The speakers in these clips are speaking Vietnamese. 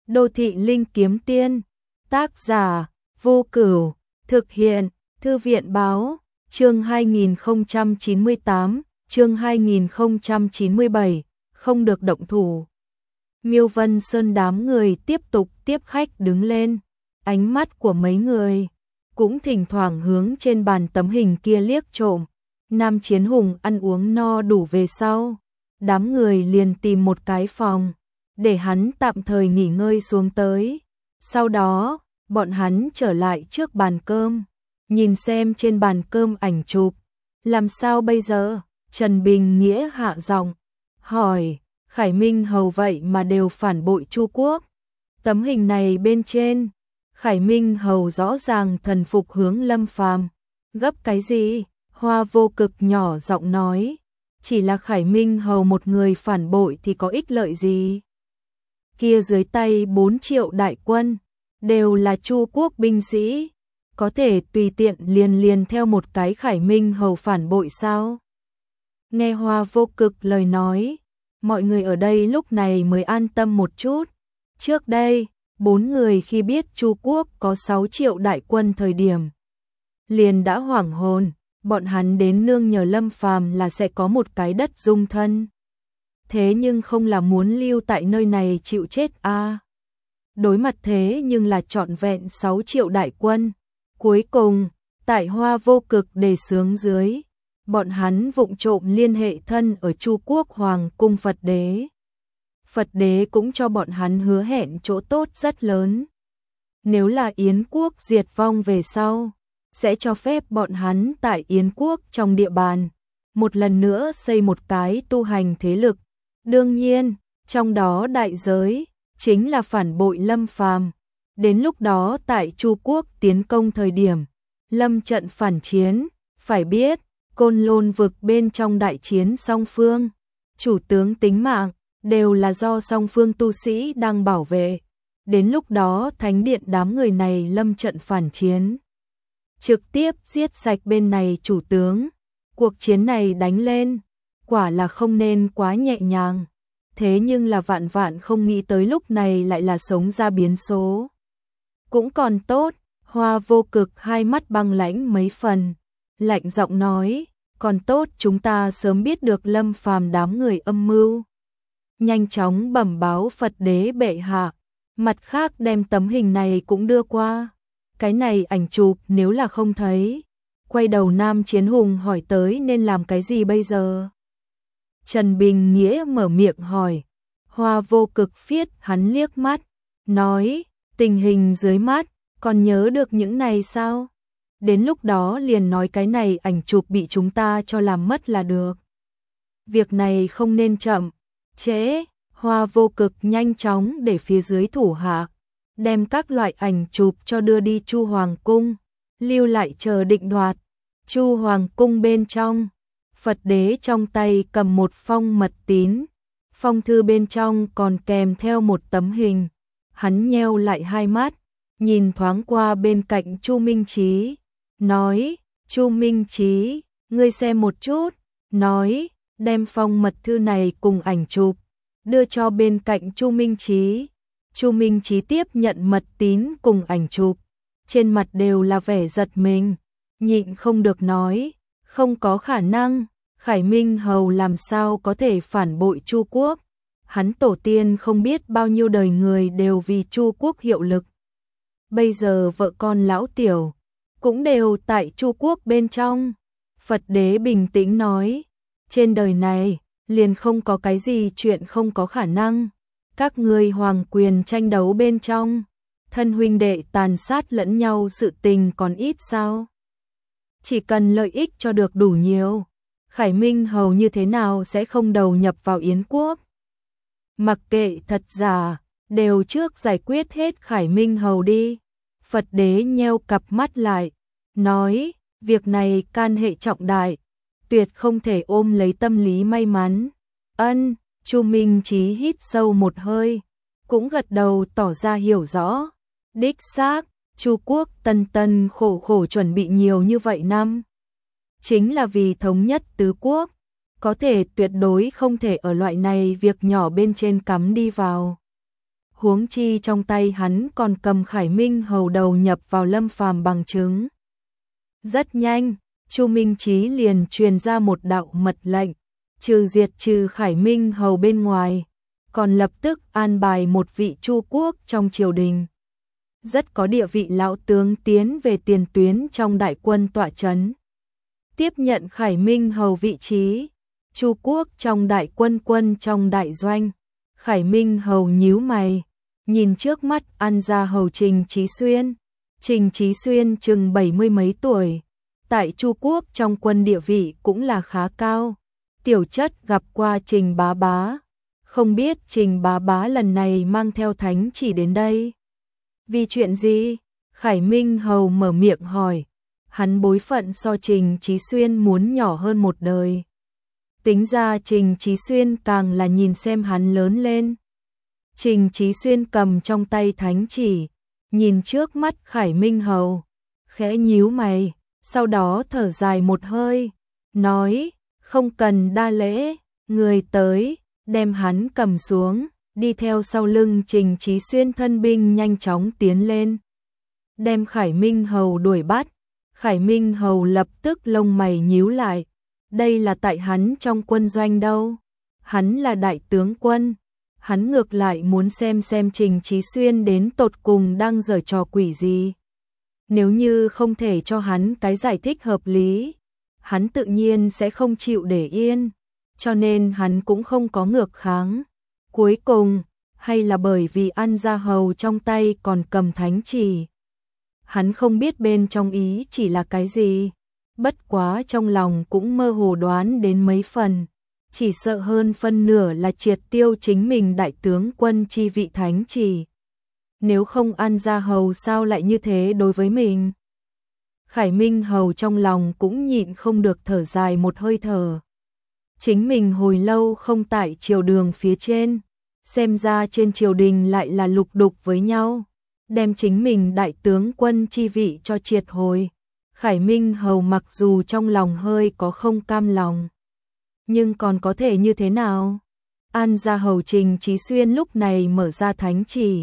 Đô thị linh kiếm tiên, tác giả, Vô Cửu, thực hiện, Thư viện báo, chương 2098, chương 2097, không được động thủ. Miêu Vân Sơn đám người tiếp tục tiếp khách đứng lên, ánh mắt của mấy người cũng thỉnh thoảng hướng trên bàn tấm hình kia liếc trộm. Nam Chiến Hùng ăn uống no đủ về sau, đám người liền tìm một cái phòng để hắn tạm thời nghỉ ngơi xuống tới. Sau đó, bọn hắn trở lại trước bàn cơm, nhìn xem trên bàn cơm ảnh chụp. Làm sao bây giờ? Trần Bình Nghĩa hạ giọng hỏi. Khải Minh Hầu vậy mà đều phản bội Chu Quốc. Tấm hình này bên trên, Khải Minh Hầu rõ ràng thần phục hướng Lâm Phàm. Gấp cái gì? Hoa Vô Cực nhỏ giọng nói. Chỉ là Khải Minh Hầu một người phản bội thì có ích lợi gì? Kia dưới tay 4 triệu đại quân, đều là Chu Quốc binh sĩ, có thể tùy tiện liền theo một cái Khải Minh Hầu phản bội sao? Nghe Hoa Vô Cực lời nói, mọi người ở đây lúc này mới an tâm một chút. Trước đây, 4 người khi biết Chu Quốc có 6 triệu đại quân thời điểm, liền đã hoảng hồn, bọn hắn đến nương nhờ Lâm Phàm là sẽ có một cái đất dung thân. Thế nhưng không là muốn lưu tại nơi này chịu chết a. Đối mặt thế nhưng là trọn vẹn 6 triệu đại quân. Cuối cùng, tại Hoa Vô Cực đề xướng dưới, bọn hắn vụng trộm liên hệ thân ở Chu Quốc Hoàng cung Phật Đế. Phật Đế cũng cho bọn hắn hứa hẹn chỗ tốt rất lớn. Nếu là Yến quốc diệt vong về sau, sẽ cho phép bọn hắn tại Yến quốc trong địa bàn một lần nữa xây một cái tu hành thế lực. Đương nhiên, trong đó đại giới chính là phản bội Lâm Phàm. Đến lúc đó tại Chu Quốc tiến công thời điểm, lâm trận phản chiến, phải biết, Côn Lôn vực bên trong đại chiến song phương, chủ tướng tính mạng đều là do song phương tu sĩ đang bảo vệ. Đến lúc đó thánh điện đám người này lâm trận phản chiến, trực tiếp giết sạch bên này chủ tướng. Cuộc chiến này đánh lên, quả là không nên quá nhẹ nhàng. Thế nhưng là vạn vạn không nghĩ tới lúc này lại là sống ra biến số. Cũng còn tốt, Hoa Vô Cực hai mắt băng lãnh mấy phần, lạnh giọng nói, còn tốt chúng ta sớm biết được Lâm Phàm đám người âm mưu. Nhanh chóng bẩm báo Phật Đế bệ hạ, mặt khác đem tấm hình này cũng đưa qua. Cái này ảnh chụp nếu là không thấy, quay đầu Nam Chiến Hùng hỏi tới nên làm cái gì bây giờ? Trần Bình Nghĩa mở miệng hỏi. Hoa Vô Cực phiết hắn liếc mắt, nói, tình hình dưới mắt, còn nhớ được những này sao? Đến lúc đó liền nói cái này ảnh chụp bị chúng ta cho làm mất là được. Việc này không nên chậm, trễ. Hoa Vô Cực nhanh chóng để phía dưới thủ hạ đem các loại ảnh chụp cho đưa đi Chu Hoàng cung, lưu lại chờ định đoạt. Chu Hoàng cung bên trong, Phật Đế trong tay cầm một phong mật tín, phong thư bên trong còn kèm theo một tấm hình. Hắn nheo lại hai mắt, nhìn thoáng qua bên cạnh Chu Minh Chí, nói, Chu Minh Chí, ngươi xem một chút, nói, đem phong mật thư này cùng ảnh chụp, đưa cho bên cạnh Chu Minh Chí. Chu Minh Chí tiếp nhận mật tín cùng ảnh chụp, trên mặt đều là vẻ giật mình, nhịn không được nói, không có khả năng, Khải Minh Hầu làm sao có thể phản bội Chu Quốc. Hắn tổ tiên không biết bao nhiêu đời người đều vì Chu Quốc hiệu lực. Bây giờ vợ con lão tiểu cũng đều tại Chu Quốc bên trong. Phật Đế bình tĩnh nói, trên đời này liền không có cái gì chuyện không có khả năng. Các ngươi hoàng quyền tranh đấu bên trong, thân huynh đệ tàn sát lẫn nhau sự tình còn ít sao? Chỉ cần lợi ích cho được đủ nhiều, Khải Minh Hầu như thế nào sẽ không đầu nhập vào Yến quốc? Mặc kệ thật giả, đều trước giải quyết hết Khải Minh Hầu đi. Phật Đế nheo cặp mắt lại, nói, việc này can hệ trọng đại, tuyệt không thể ôm lấy tâm lý may mắn. Ân, Chu Minh Chí hít sâu một hơi, cũng gật đầu tỏ ra hiểu rõ. Đích xác, Chu Quốc tân tân khổ khổ chuẩn bị nhiều như vậy năm, chính là vì thống nhất tứ quốc, có thể tuyệt đối không thể ở loại này việc nhỏ bên trên cắm đi vào. huống chi trong tay hắn còn cầm Khải Minh Hầu đầu nhập vào Lâm Phàm bằng chứng. Rất nhanh, Chu Minh Chí liền truyền ra một đạo mật lệnh, diệt trừ Khải Minh Hầu bên ngoài, còn lập tức an bài một vị Chu quốc trong triều đình rất có địa vị lão tướng tiến về tiền tuyến trong đại quân tọa trấn, tiếp nhận Khải Minh Hầu vị trí. Chu quốc trong đại quân trong đại doanh, Khải Minh Hầu nhíu mày, nhìn trước mắt An gia hầu Trình Chí Xuyên. Trình Chí Xuyên chừng 70 mấy tuổi, tại Chu quốc trong quân địa vị cũng là khá cao. Tiểu chất gặp qua Trình bá bá, không biết Trình bá bá lần này mang theo thánh chỉ đến đây vì chuyện gì? Khải Minh Hầu mở miệng hỏi, hắn bối phận so Trình Chí Xuyên muốn nhỏ hơn một đời. Tính ra Trình Chí Xuyên càng là nhìn xem hắn lớn lên. Trình Chí Xuyên cầm trong tay thánh chỉ, nhìn trước mắt Khải Minh Hầu, khẽ nhíu mày, sau đó thở dài một hơi, nói, không cần đa lễ, người tới, đem hắn cầm xuống, đi theo sau lưng Trình Chí Xuyên thân binh nhanh chóng tiến lên, đem Khải Minh Hầu đuổi bắt. Khải Minh Hầu lập tức lông mày nhíu lại, đây là tại hắn trong quân doanh đâu, hắn là đại tướng quân, hắn ngược lại muốn xem Trình Chí Xuyên đến tột cùng đang giở trò quỷ gì. Nếu như không thể cho hắn cái giải thích hợp lý, hắn tự nhiên sẽ không chịu để yên, cho nên hắn cũng không có ngược kháng. Cuối cùng, hay là bởi vì An gia hầu trong tay còn cầm thánh chỉ, hắn không biết bên trong ý chỉ là cái gì, bất quá trong lòng cũng mơ hồ đoán đến mấy phần, chỉ sợ hơn phân nửa là triệt tiêu chính mình đại tướng quân chi vị thánh chỉ. Nếu không An gia hầu sao lại như thế đối với mình? Khải Minh Hầu trong lòng cũng nhịn không được thở dài một hơi thở. Chính mình hồi lâu không tại triều đường phía trên, xem ra trên triều đình lại là lục đục với nhau, đem chính mình đại tướng quân chi vị cho triệt hồi. Khải Minh Hầu mặc dù trong lòng hơi có không cam lòng, nhưng còn có thể như thế nào? An gia hầu Trình Chí Xuyên lúc này mở ra thánh chỉ,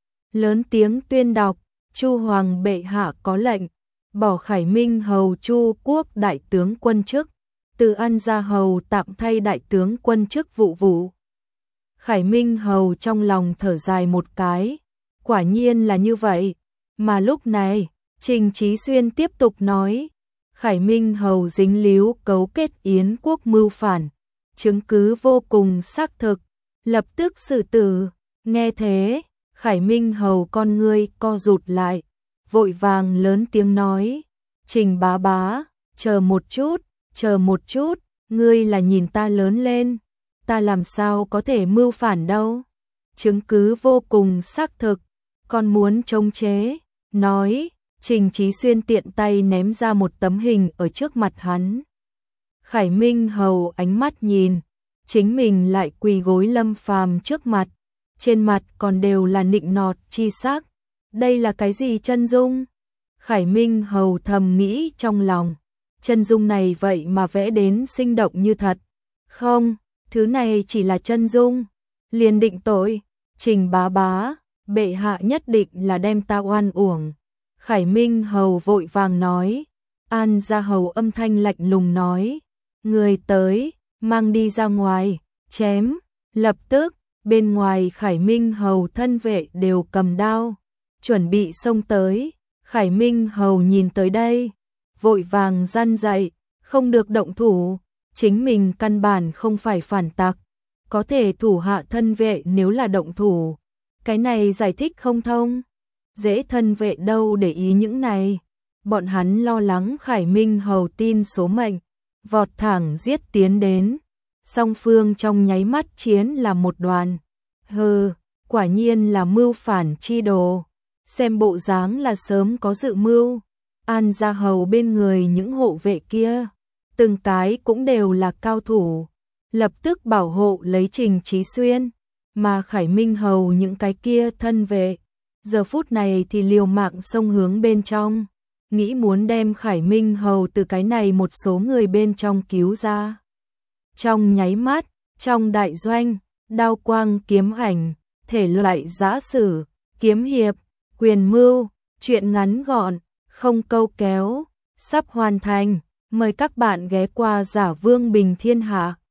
lớn tiếng tuyên đọc, Chu hoàng bệ hạ có lệnh, bỏ Khải Minh Hầu Chu quốc đại tướng quân chức, từ An gia hầu tạm thay đại tướng quân chức vụ. Khải Minh Hầu trong lòng thở dài một cái, quả nhiên là như vậy, mà lúc này, Trình Chí Xuyên tiếp tục nói, Khải Minh Hầu dính líu cấu kết Yến quốc mưu phản, chứng cứ vô cùng xác thực, lập tức xử tử. Nghe thế, Khải Minh Hầu con ngươi co rụt lại, vội vàng lớn tiếng nói, Trình bá bá, chờ một chút, ngươi là nhìn ta lớn lên, ta làm sao có thể mưu phản đâu, chứng cứ vô cùng xác thực, còn muốn chống chế, nói, Trình Chí Xuyên tiện tay ném ra một tấm hình ở trước mặt hắn. Khải Minh Hầu ánh mắt nhìn, chính mình lại quỳ gối Lâm Phàm trước mặt, trên mặt còn đều là nịnh nọt chi sắc, đây là cái gì chân dung? Khải Minh Hầu thầm nghĩ trong lòng, chân dung này vậy mà vẽ đến sinh động như thật, không, thứ này chỉ là chân dung, liền định tội, Trình bá bá, bệ hạ nhất định là đem ta oan uổng. Khải Minh Hầu vội vàng nói, An gia hầu âm thanh lạnh lùng nói, người tới, mang đi ra ngoài, chém, lập tức, bên ngoài Khải Minh Hầu thân vệ đều cầm đao, chuẩn bị xông tới. Khải Minh Hầu nhìn tới đây, vội vàng răn dạy, không được động thủ, chính mình căn bản không phải phản tặc, có thể thủ hạ thân vệ nếu là động thủ, cái này giải thích không thông, dễ thân vệ đâu để ý những này, bọn hắn lo lắng Khải Minh Hầu tin số mệnh, vọt thẳng giết tiến đến, song phương trong nháy mắt chiến là một đoàn, hừ, quả nhiên là mưu phản chi đồ. Xem bộ dáng là sớm có dự mưu, An gia hầu bên người những hộ vệ kia, từng cái cũng đều là cao thủ, lập tức bảo hộ lấy Trình Chí Xuyên, mà Khải Minh Hầu những cái kia thân vệ, giờ phút này thì liều mạng xông hướng bên trong, nghĩ muốn đem Khải Minh Hầu từ cái này một số người bên trong cứu ra. Trong nháy mắt, trong đại doanh, đao quang kiếm ảnh, thể loại giã sử, kiếm hiệp, quyền mưu, truyện ngắn gọn, không câu kéo, sắp hoàn thành. Mời các bạn ghé qua Giả Vương Bình Thiên Hạ.